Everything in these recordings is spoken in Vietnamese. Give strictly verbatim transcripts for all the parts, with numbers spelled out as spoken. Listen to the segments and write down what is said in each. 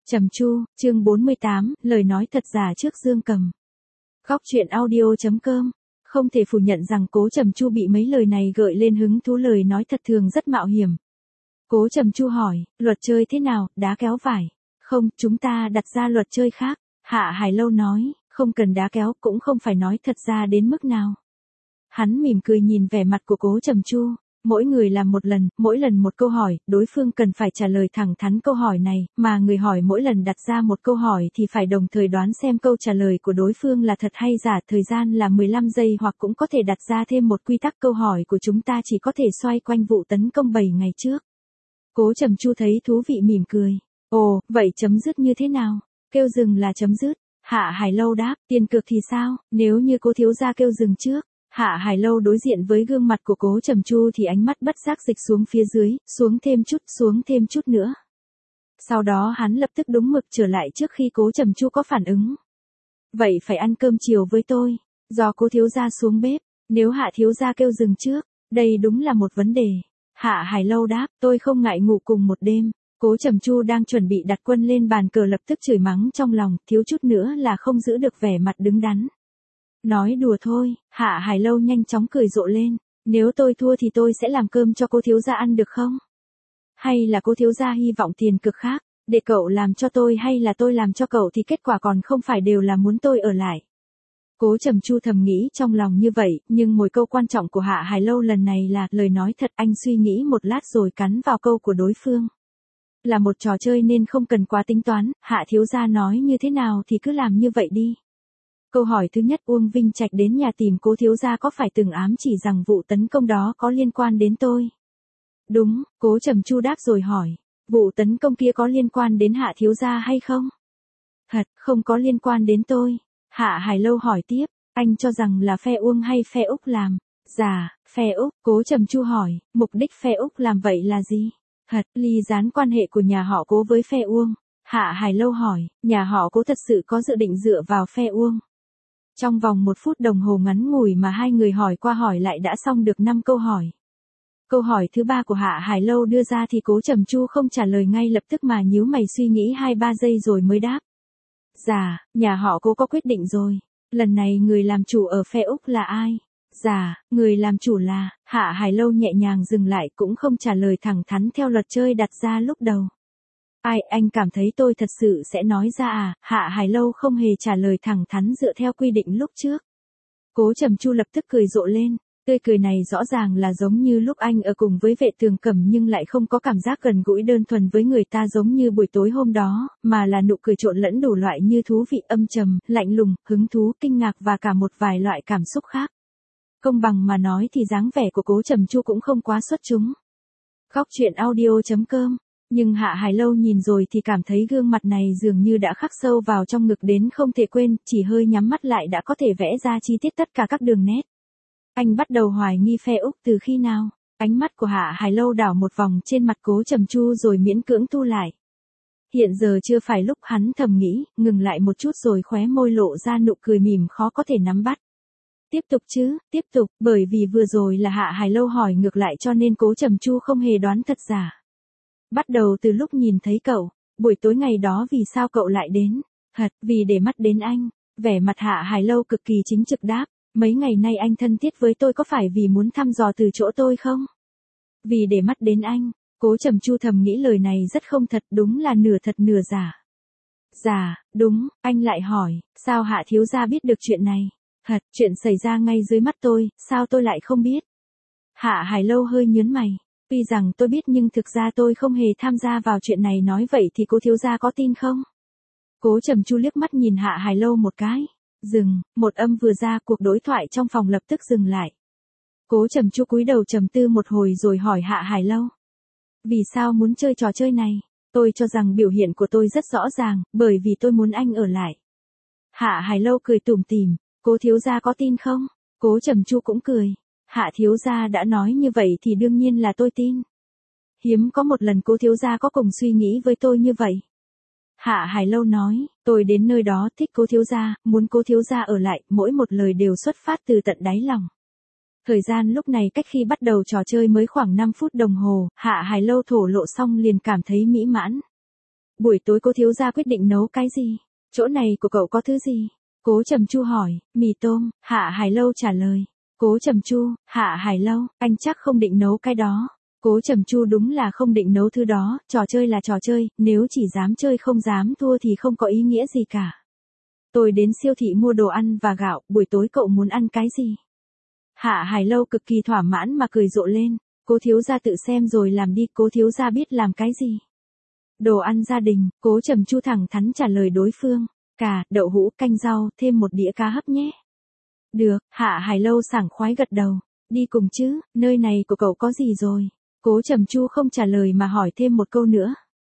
Trầm Chu, chương bốn mươi tám, lời nói thật giả trước Dương Cầm. Góc truyện audio chấm com. Không thể phủ nhận rằng Cố Trầm Chu bị mấy lời này gợi lên hứng thú, lời nói thật thường rất mạo hiểm. Cố Trầm Chu hỏi, luật chơi thế nào, đá kéo vải? Không, chúng ta đặt ra luật chơi khác. Hạ Hải Lâu nói, không cần đá kéo, cũng không phải nói thật ra đến mức nào. Hắn mỉm cười nhìn vẻ mặt của Cố Trầm Chu. Mỗi người làm một lần, mỗi lần một câu hỏi, đối phương cần phải trả lời thẳng thắn câu hỏi này, mà người hỏi mỗi lần đặt ra một câu hỏi thì phải đồng thời đoán xem câu trả lời của đối phương là thật hay giả. Thời gian là mười lăm giây, hoặc cũng có thể đặt ra thêm một quy tắc, câu hỏi của chúng ta chỉ có thể xoay quanh vụ tấn công bảy ngày trước. Cố Trầm Chu thấy thú vị mỉm cười. Ồ, vậy chấm dứt như thế nào? Kêu dừng là chấm dứt. Hạ Hải Lâu đáp, tiền cược thì sao, nếu như Cố thiếu gia kêu dừng trước? Hạ Hải Lâu đối diện với gương mặt của Cố Trầm Chu thì ánh mắt bất giác dịch xuống phía dưới, xuống thêm chút, xuống thêm chút nữa. Sau đó hắn lập tức đúng mực trở lại trước khi Cố Trầm Chu có phản ứng. Vậy phải ăn cơm chiều với tôi, do Cố thiếu gia xuống bếp, nếu Hạ thiếu gia kêu dừng trước, đây đúng là một vấn đề. Hạ Hải Lâu đáp, tôi không ngại ngủ cùng một đêm. Cố Trầm Chu đang chuẩn bị đặt quân lên bàn cờ lập tức chửi mắng trong lòng, thiếu chút nữa là không giữ được vẻ mặt đứng đắn. Nói đùa thôi, Hạ Hải Lâu nhanh chóng cười rộ lên, nếu tôi thua thì tôi sẽ làm cơm cho Cố thiếu gia ăn được không? Hay là Cố thiếu gia hy vọng tiền cực khác, để cậu làm cho tôi hay là tôi làm cho cậu thì kết quả còn không phải đều là muốn tôi ở lại. Cố Trầm Chu thầm nghĩ trong lòng như vậy, nhưng một câu quan trọng của Hạ Hải Lâu lần này là lời nói thật. Anh suy nghĩ một lát rồi cắn vào câu của đối phương. Là một trò chơi nên không cần quá tính toán, Hạ thiếu gia nói như thế nào thì cứ làm như vậy đi. Câu hỏi thứ nhất, Uông Vinh Trạch đến nhà tìm Cố thiếu gia có phải từng ám chỉ rằng vụ tấn công đó có liên quan đến tôi? Đúng, Cố Trầm Chu đáp rồi hỏi, vụ tấn công kia có liên quan đến Hạ thiếu gia hay không? Thật, không có liên quan đến tôi. Hạ Hải Lâu hỏi tiếp, anh cho rằng là phe Uông hay phe Úc làm? Dạ, phe Úc. Cố Trầm Chu hỏi, mục đích phe Úc làm vậy là gì? Thật, ly gián quan hệ của nhà họ Cố với phe Uông. Hạ Hải Lâu hỏi, nhà họ Cố thật sự có dự định dựa vào phe Uông? Trong vòng một phút đồng hồ ngắn ngủi mà hai người hỏi qua hỏi lại đã xong được năm câu hỏi. Câu hỏi thứ ba của Hạ Hải Lâu đưa ra thì Cố Trầm Chu không trả lời ngay lập tức mà nhíu mày suy nghĩ hai ba giây rồi mới đáp. Dạ, nhà họ Cố có quyết định rồi. Lần này người làm chủ ở phe Úc là ai? Dạ, người làm chủ là, Hạ Hải Lâu nhẹ nhàng dừng lại cũng không trả lời thẳng thắn theo luật chơi đặt ra lúc đầu. Ai, anh cảm thấy tôi thật sự sẽ nói ra à? Hạ Hải Lâu không hề trả lời thẳng thắn dựa theo quy định lúc trước. Cố Trầm Chu lập tức cười rộ lên, tươi cười này rõ ràng là giống như lúc anh ở cùng với Vệ Tường Cẩm nhưng lại không có cảm giác gần gũi đơn thuần với người ta giống như buổi tối hôm đó, mà là nụ cười trộn lẫn đủ loại như thú vị, âm trầm, lạnh lùng, hứng thú, kinh ngạc và cả một vài loại cảm xúc khác. Công bằng mà nói thì dáng vẻ của Cố Trầm Chu cũng không quá xuất chúng. Góc truyện audio chấm com. Nhưng Hạ Hải Lâu nhìn rồi thì cảm thấy gương mặt này dường như đã khắc sâu vào trong ngực đến không thể quên, chỉ hơi nhắm mắt lại đã có thể vẽ ra chi tiết tất cả các đường nét. Anh bắt đầu hoài nghi phe Úc từ khi nào? Ánh mắt của Hạ Hải Lâu đảo một vòng trên mặt Cố Trầm Chu rồi miễn cưỡng thu lại. Hiện giờ chưa phải lúc, hắn thầm nghĩ, ngừng lại một chút rồi khóe môi lộ ra nụ cười mỉm khó có thể nắm bắt. Tiếp tục chứ, tiếp tục, bởi vì vừa rồi là Hạ Hải Lâu hỏi ngược lại cho nên Cố Trầm Chu không hề đoán thật giả. Bắt đầu từ lúc nhìn thấy cậu, buổi tối ngày đó vì sao cậu lại đến? Thật, vì để mắt đến anh. Vẻ mặt Hạ Hải Lâu cực kỳ chính trực đáp, mấy ngày nay anh thân thiết với tôi có phải vì muốn thăm dò từ chỗ tôi không? Vì để mắt đến anh. Cố Trầm Chu thầm nghĩ lời này rất không thật, đúng là nửa thật nửa giả. Dạ, đúng, anh lại hỏi, sao Hạ thiếu gia biết được chuyện này? Thật, chuyện xảy ra ngay dưới mắt tôi, sao tôi lại không biết? Hạ Hải Lâu hơi nhớn mày. Tuy rằng tôi biết nhưng thực ra tôi không hề tham gia vào chuyện này, nói vậy thì Cố thiếu gia có tin không? Cố Trầm Chu liếc mắt nhìn Hạ Hải Lâu một cái. Dừng, một âm vừa ra, cuộc đối thoại trong phòng lập tức dừng lại. Cố Trầm Chu cúi đầu trầm tư một hồi rồi hỏi Hạ Hải Lâu. Vì sao muốn chơi trò chơi này? Tôi cho rằng biểu hiện của tôi rất rõ ràng, bởi vì tôi muốn anh ở lại. Hạ Hải Lâu cười tủm tỉm, Cố thiếu gia có tin không? Cố Trầm Chu cũng cười. Hạ thiếu gia đã nói như vậy thì đương nhiên là tôi tin. Hiếm có một lần Cố thiếu gia có cùng suy nghĩ với tôi như vậy. Hạ Hải Lâu nói, tôi đến nơi đó thích Cố thiếu gia, muốn Cố thiếu gia ở lại, mỗi một lời đều xuất phát từ tận đáy lòng. Thời gian lúc này cách khi bắt đầu trò chơi mới khoảng năm phút đồng hồ, Hạ Hải Lâu thổ lộ xong liền cảm thấy mỹ mãn. buổi tối Cố thiếu gia quyết định nấu cái gì? Chỗ này của cậu có thứ gì? Cố Trầm Chu hỏi. Mì tôm, Hạ Hải Lâu trả lời. Cố Trầm Chu, Hạ Hải Lâu, anh chắc không định nấu cái đó. Cố Trầm Chu đúng là không định nấu thứ đó, trò chơi là trò chơi, nếu chỉ dám chơi không dám thua thì không có ý nghĩa gì cả. Tôi đến siêu thị mua đồ ăn và gạo, buổi tối cậu muốn ăn cái gì? Hạ Hải Lâu cực kỳ thỏa mãn mà cười rộ lên. Cố thiếu gia tự xem rồi làm đi, Cố thiếu gia biết làm cái gì? Đồ ăn gia đình, Cố Trầm Chu thẳng thắn trả lời đối phương. Cà, đậu hũ, canh rau, thêm một đĩa cá hấp nhé. Được, Hạ Hải Lâu sảng khoái gật đầu. Đi cùng chứ, nơi này của cậu có gì rồi? Cố Trầm Chu không trả lời mà hỏi thêm một câu nữa.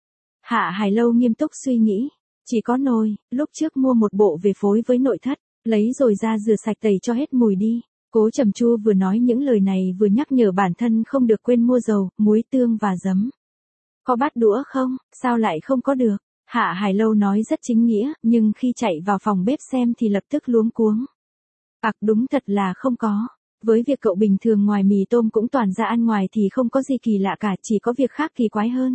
Hạ Hải Lâu nghiêm túc suy nghĩ. Chỉ có nồi, lúc trước mua một bộ về phối với nội thất, lấy rồi ra rửa sạch tẩy cho hết mùi đi. Cố Trầm Chu vừa nói những lời này vừa nhắc nhở bản thân không được quên mua dầu, muối tương và giấm. Có bát đũa không? Sao lại không có được? Hạ Hải Lâu nói rất chính nghĩa, nhưng khi chạy vào phòng bếp xem thì lập tức luống cuống. Ặc đúng thật là không có. Với việc cậu bình thường ngoài mì tôm cũng toàn ra ăn ngoài thì không có gì kỳ lạ cả, chỉ có việc khác kỳ quái hơn.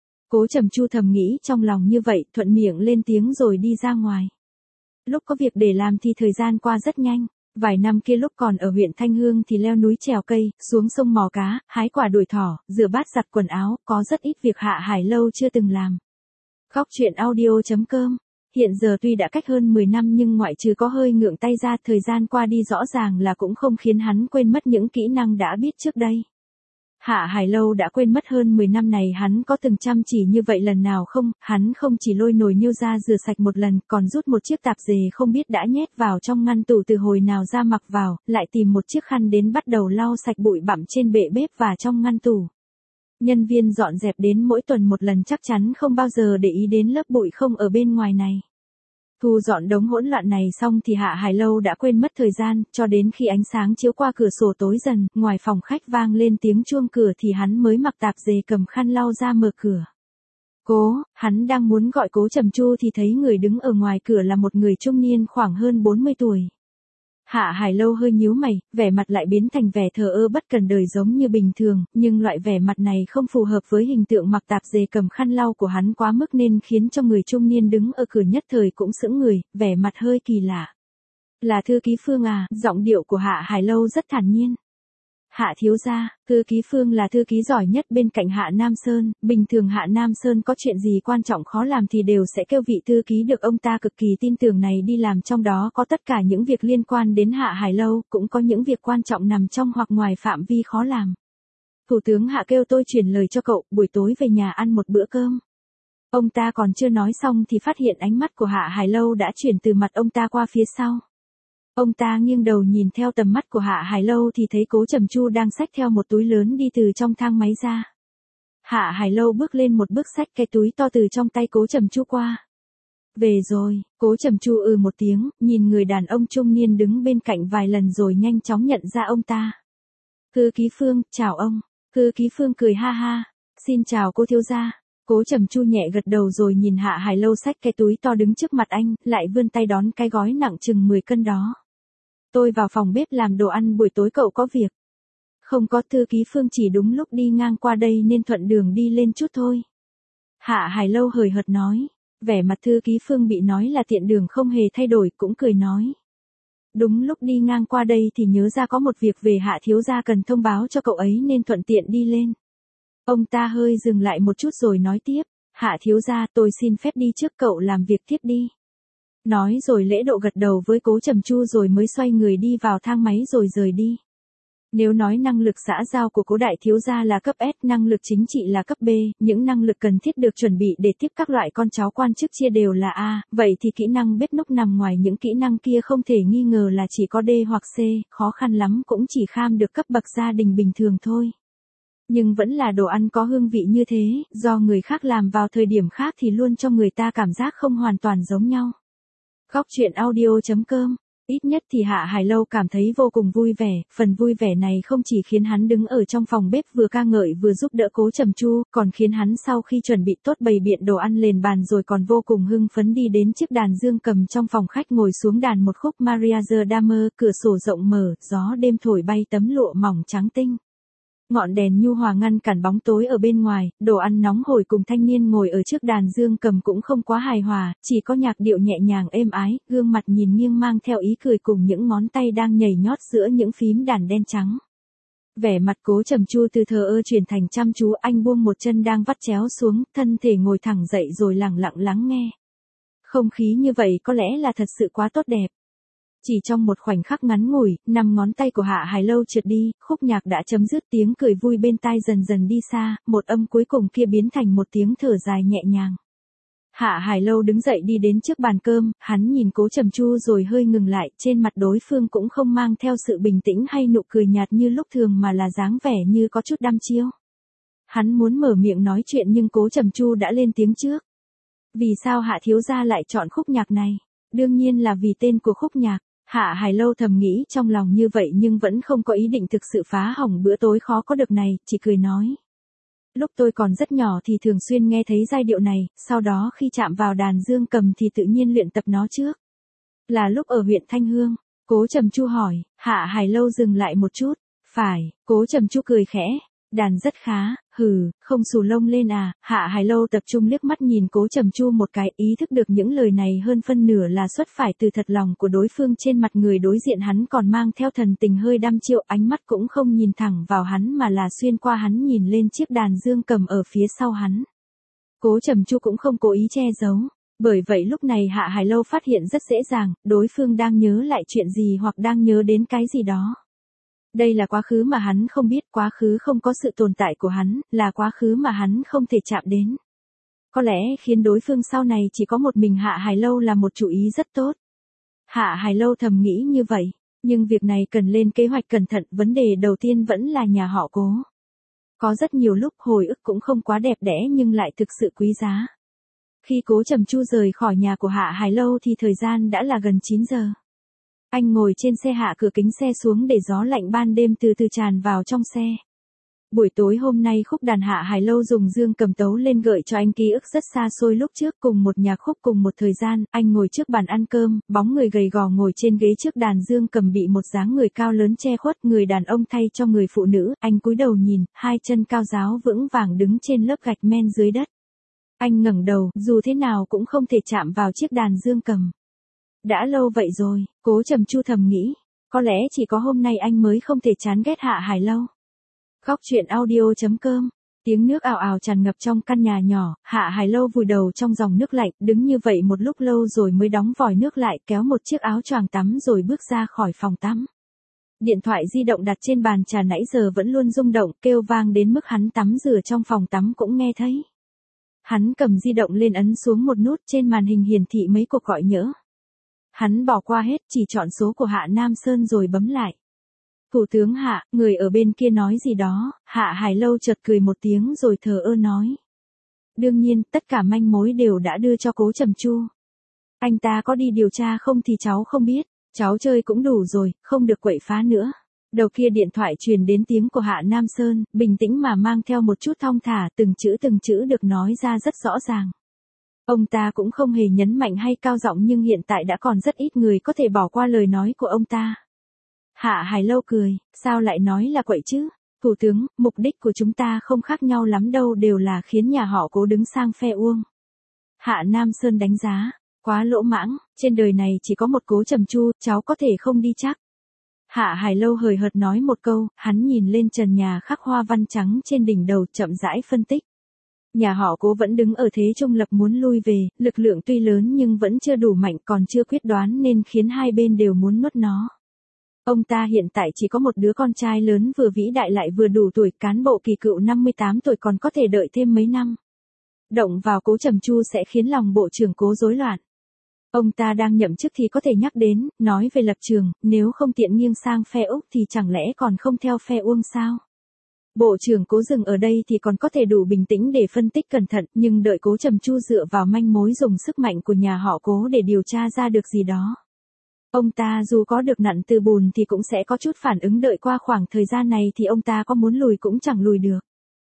Cố Trầm Chu thầm nghĩ trong lòng như vậy, thuận miệng lên tiếng rồi đi ra ngoài. Lúc có việc để làm thì thời gian qua rất nhanh. Vài năm kia lúc còn ở huyện Thanh Hương thì leo núi trèo cây, xuống sông mò cá, hái quả đuổi thỏ, rửa bát giặt quần áo, có rất ít việc Hạ Hải Lâu chưa từng làm. Góc truyện audio chấm com. Hiện giờ tuy đã cách hơn mười năm nhưng ngoại trừ có hơi ngượng tay ra, thời gian qua đi rõ ràng là cũng không khiến hắn quên mất những kỹ năng đã biết trước đây. Hạ Hải Lâu đã quên mất hơn mười năm này hắn có từng chăm chỉ như vậy lần nào không, hắn không chỉ lôi nồi niêu ra rửa sạch một lần, còn rút một chiếc tạp dề không biết đã nhét vào trong ngăn tủ từ hồi nào ra mặc vào, lại tìm một chiếc khăn đến bắt đầu lau sạch bụi bặm trên bệ bếp và trong ngăn tủ. Nhân viên dọn dẹp đến mỗi tuần một lần chắc chắn không bao giờ để ý đến lớp bụi không ở bên ngoài này. Thu dọn đống hỗn loạn này xong thì Hạ Hải Lâu đã quên mất thời gian, cho đến khi ánh sáng chiếu qua cửa sổ tối dần, ngoài phòng khách vang lên tiếng chuông cửa thì hắn mới mặc tạp dề cầm khăn lau ra mở cửa. Cố, hắn đang muốn gọi Cố Trầm Chu thì thấy người đứng ở ngoài cửa là một người trung niên khoảng hơn bốn mươi tuổi. Hạ Hải Lâu hơi nhíu mày, vẻ mặt lại biến thành vẻ thờ ơ bất cần đời giống như bình thường, nhưng loại vẻ mặt này không phù hợp với hình tượng mặc tạp dề cầm khăn lau của hắn quá mức nên khiến cho người trung niên đứng ở cửa nhất thời cũng sững người, vẻ mặt hơi kỳ lạ. Là thư ký Phương à? Giọng điệu của Hạ Hải Lâu rất thản nhiên. Hạ thiếu gia, thư ký Phương là thư ký giỏi nhất bên cạnh Hạ Nam Sơn, bình thường Hạ Nam Sơn có chuyện gì quan trọng khó làm thì đều sẽ kêu vị thư ký được ông ta cực kỳ tin tưởng này đi làm, trong đó có tất cả những việc liên quan đến Hạ Hải Lâu, cũng có những việc quan trọng nằm trong hoặc ngoài phạm vi khó làm. Thủ tướng Hạ kêu tôi truyền lời cho cậu, buổi tối về nhà ăn một bữa cơm. Ông ta còn chưa nói xong thì phát hiện ánh mắt của Hạ Hải Lâu đã chuyển từ mặt ông ta qua phía sau. Ông ta nghiêng đầu nhìn theo tầm mắt của Hạ Hải Lâu thì thấy Cố Trầm Chu đang xách theo một túi lớn đi từ trong thang máy ra. Hạ Hải Lâu bước lên một bước xách cái túi to từ trong tay Cố Trầm Chu qua. Về rồi, Cố Trầm Chu ừ một tiếng, nhìn người đàn ông trung niên đứng bên cạnh vài lần rồi nhanh chóng nhận ra ông ta. Thư ký Phương, chào ông. Thư ký Phương cười ha ha. Xin chào cô thiếu gia. Cố Trầm Chu nhẹ gật đầu rồi nhìn Hạ Hải Lâu xách cái túi to đứng trước mặt anh, lại vươn tay đón cái gói nặng chừng mười cân đó. Tôi vào phòng bếp làm đồ ăn, buổi tối cậu có việc. Không có, thư ký Phương chỉ đúng lúc đi ngang qua đây nên thuận đường đi lên chút thôi. Hạ Hải Lâu hời hợt nói. Vẻ mặt thư ký Phương bị nói là tiện đường không hề thay đổi, cũng cười nói. Đúng lúc đi ngang qua đây thì nhớ ra có một việc về Hạ thiếu gia cần thông báo cho cậu ấy nên thuận tiện đi lên. Ông ta hơi dừng lại một chút rồi nói tiếp. Hạ thiếu gia, tôi xin phép đi trước, cậu làm việc tiếp đi. Nói rồi lễ độ gật đầu với Cố Trầm Chu rồi mới xoay người đi vào thang máy rồi rời đi. Nếu nói năng lực xã giao của Cố đại thiếu gia là cấp S, năng lực chính trị là cấp B, những năng lực cần thiết được chuẩn bị để tiếp các loại con cháu quan chức chia đều là A, vậy thì kỹ năng bếp núc nằm ngoài những kỹ năng kia không thể nghi ngờ là chỉ có D hoặc C, khó khăn lắm cũng chỉ kham được cấp bậc gia đình bình thường thôi. Nhưng vẫn là đồ ăn có hương vị như thế, do người khác làm vào thời điểm khác thì luôn cho người ta cảm giác không hoàn toàn giống nhau. Góc truyện audio chấm com. Ít nhất thì Hạ Hải Lâu cảm thấy vô cùng vui vẻ, phần vui vẻ này không chỉ khiến hắn đứng ở trong phòng bếp vừa ca ngợi vừa giúp đỡ Cố Trầm Chu, còn khiến hắn sau khi chuẩn bị tốt bày biện đồ ăn lên bàn rồi còn vô cùng hưng phấn đi đến chiếc đàn dương cầm trong phòng khách ngồi xuống đàn một khúc Maria the Dame, cửa sổ rộng mở, gió đêm thổi bay tấm lụa mỏng trắng tinh. Ngọn đèn nhu hòa ngăn cản bóng tối ở bên ngoài, đồ ăn nóng hổi cùng thanh niên ngồi ở trước đàn dương cầm cũng không quá hài hòa, chỉ có nhạc điệu nhẹ nhàng êm ái, gương mặt nhìn nghiêng mang theo ý cười cùng những ngón tay đang nhảy nhót giữa những phím đàn đen trắng. Vẻ mặt Cố Trầm Chu từ thờ ơ chuyển thành chăm chú, anh buông một chân đang vắt chéo xuống, thân thể ngồi thẳng dậy rồi lặng lặng lắng nghe. Không khí như vậy có lẽ là thật sự quá tốt đẹp. Chỉ trong một khoảnh khắc ngắn ngủi, năm ngón tay của Hạ Hải Lâu trượt đi, khúc nhạc đã chấm dứt, tiếng cười vui bên tai dần dần đi xa, một âm cuối cùng kia biến thành một tiếng thở dài nhẹ nhàng. Hạ Hải Lâu đứng dậy đi đến trước bàn cơm, hắn nhìn Cố Trầm Chu rồi hơi ngừng lại, trên mặt đối phương cũng không mang theo sự bình tĩnh hay nụ cười nhạt như lúc thường mà là dáng vẻ như có chút đăm chiêu. Hắn muốn mở miệng nói chuyện nhưng Cố Trầm Chu đã lên tiếng trước. Vì sao Hạ thiếu gia lại chọn khúc nhạc này? Đương nhiên là vì tên của khúc nhạc. Hạ Hải Lâu thầm nghĩ trong lòng như vậy nhưng vẫn không có ý định thực sự phá hỏng bữa tối khó có được này, chỉ cười nói. Lúc tôi còn rất nhỏ thì thường xuyên nghe thấy giai điệu này, sau đó khi chạm vào đàn dương cầm thì tự nhiên luyện tập nó trước. Là lúc ở huyện Thanh Hương, Cố Trầm Chu hỏi, Hạ Hải Lâu dừng lại một chút. Phải, Cố Trầm Chu cười khẽ. Đàn rất khá, hừ, không xù lông lên à. Hạ Hải Lâu tập trung liếc mắt nhìn Cố Trầm Chu một cái, ý thức được những lời này hơn phân nửa là xuất phải từ thật lòng của đối phương. Trên mặt người đối diện hắn còn mang theo thần tình hơi đăm chiêu, ánh mắt cũng không nhìn thẳng vào hắn mà là xuyên qua hắn nhìn lên chiếc đàn dương cầm ở phía sau hắn. Cố Trầm Chu cũng không cố ý che giấu. Bởi vậy lúc này Hạ Hải Lâu phát hiện rất dễ dàng, đối phương đang nhớ lại chuyện gì hoặc đang nhớ đến cái gì đó. Đây là quá khứ mà hắn không biết, quá khứ không có sự tồn tại của hắn, là quá khứ mà hắn không thể chạm đến. Có lẽ khiến đối phương sau này chỉ có một mình Hạ Hải Lâu là một chủ ý rất tốt. Hạ Hải Lâu thầm nghĩ như vậy, nhưng việc này cần lên kế hoạch cẩn thận, vấn đề đầu tiên vẫn là nhà họ Cố. Có rất nhiều lúc hồi ức cũng không quá đẹp đẽ nhưng lại thực sự quý giá. Khi Cố Trầm Chu rời khỏi nhà của Hạ Hải Lâu thì thời gian đã là gần chín giờ. Anh ngồi trên xe, hạ cửa kính xe xuống để gió lạnh ban đêm từ từ tràn vào trong xe. Buổi tối hôm nay khúc đàn Hạ Hải Lâu dùng dương cầm tấu lên gợi cho anh ký ức rất xa xôi lúc trước, cùng một nhạc khúc cùng một thời gian. Anh ngồi trước bàn ăn cơm, bóng người gầy gò ngồi trên ghế trước đàn dương cầm bị một dáng người cao lớn che khuất, người đàn ông thay cho người phụ nữ. Anh cúi đầu nhìn, hai chân cao ráo vững vàng đứng trên lớp gạch men dưới đất. Anh ngẩng đầu, dù thế nào cũng không thể chạm vào chiếc đàn dương cầm. Đã lâu vậy rồi, Cố Trầm Chu thầm nghĩ, có lẽ chỉ có hôm nay anh mới không thể chán ghét Hạ Hải Lâu. Góc truyện audio chấm com. Tiếng nước ào ào tràn ngập trong căn nhà nhỏ, Hạ Hải Lâu vùi đầu trong dòng nước lạnh, đứng như vậy một lúc lâu rồi mới đóng vòi nước lại, kéo một chiếc áo choàng tắm rồi bước ra khỏi phòng tắm. Điện thoại di động đặt trên bàn trà nãy giờ vẫn luôn rung động, kêu vang đến mức hắn tắm rửa trong phòng tắm cũng nghe thấy. Hắn cầm di động lên ấn xuống một nút, trên màn hình hiển thị mấy cuộc gọi nhỡ. Hắn bỏ qua hết, chỉ chọn số của Hạ Nam Sơn rồi bấm lại. Thủ tướng Hạ, người ở bên kia nói gì đó. Hạ Hải Lâu chợt cười một tiếng rồi thờ ơ nói. Đương nhiên, tất cả manh mối đều đã đưa cho Cố Trầm Chu. Anh ta có đi điều tra không thì cháu không biết, cháu chơi cũng đủ rồi, không được quậy phá nữa. Đầu kia điện thoại truyền đến tiếng của Hạ Nam Sơn, bình tĩnh mà mang theo một chút thong thả, từng chữ từng chữ được nói ra rất rõ ràng. Ông ta cũng không hề nhấn mạnh hay cao giọng nhưng hiện tại đã còn rất ít người có thể bỏ qua lời nói của ông ta. Hạ Hải Lâu cười, sao lại nói là quậy chứ? Thủ tướng, mục đích của chúng ta không khác nhau lắm đâu, đều là khiến nhà họ Cố đứng sang phe Uông. Hạ Nam Sơn đánh giá, quá lỗ mãng, trên đời này chỉ có một Cố Trầm Chu, cháu có thể không đi chắc. Hạ Hải Lâu hời hợt nói một câu, hắn nhìn lên trần nhà khắc hoa văn trắng trên đỉnh đầu, chậm rãi phân tích. Nhà họ Cố vẫn đứng ở thế trung lập, muốn lui về, lực lượng tuy lớn nhưng vẫn chưa đủ mạnh, còn chưa quyết đoán nên khiến hai bên đều muốn nuốt nó. Ông ta hiện tại chỉ có một đứa con trai lớn vừa vĩ đại lại vừa đủ tuổi, cán bộ kỳ cựu năm mươi tám tuổi còn có thể đợi thêm mấy năm. Động vào Cố Trầm Chu sẽ khiến lòng bộ trưởng Cố rối loạn. Ông ta đang nhậm chức thì có thể nhắc đến, nói về lập trường, nếu không tiện nghiêng sang phe Úc thì chẳng lẽ còn không theo phe Uông sao? Bộ trưởng Cố dừng ở đây thì còn có thể đủ bình tĩnh để phân tích cẩn thận, nhưng đợi Cố Trầm Chu dựa vào manh mối dùng sức mạnh của nhà họ Cố để điều tra ra được gì đó. Ông ta dù có được nặn từ bùn thì cũng sẽ có chút phản ứng, đợi qua khoảng thời gian này thì ông ta có muốn lùi cũng chẳng lùi được.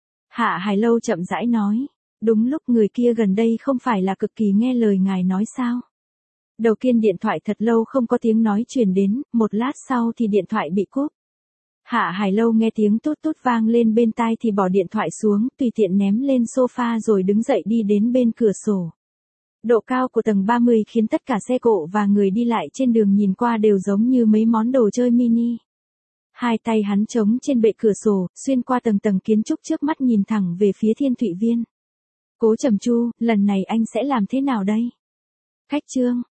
Hạ Hải Lâu chậm rãi nói, đúng lúc người kia gần đây không phải là cực kỳ nghe lời ngài nói sao? Đầu kiên điện thoại thật lâu không có tiếng nói truyền đến, một lát sau thì điện thoại bị cúp. Hạ Hải Lâu nghe tiếng tút tút vang lên bên tai thì bỏ điện thoại xuống, tùy tiện ném lên sofa rồi đứng dậy đi đến bên cửa sổ. Độ cao của tầng ba mươi khiến tất cả xe cộ và người đi lại trên đường nhìn qua đều giống như mấy món đồ chơi mini. Hai tay hắn chống trên bệ cửa sổ, xuyên qua tầng tầng kiến trúc trước mắt nhìn thẳng về phía Thiên Thụy Viên. Cố Trầm Chu, lần này anh sẽ làm thế nào đây? Khách trương,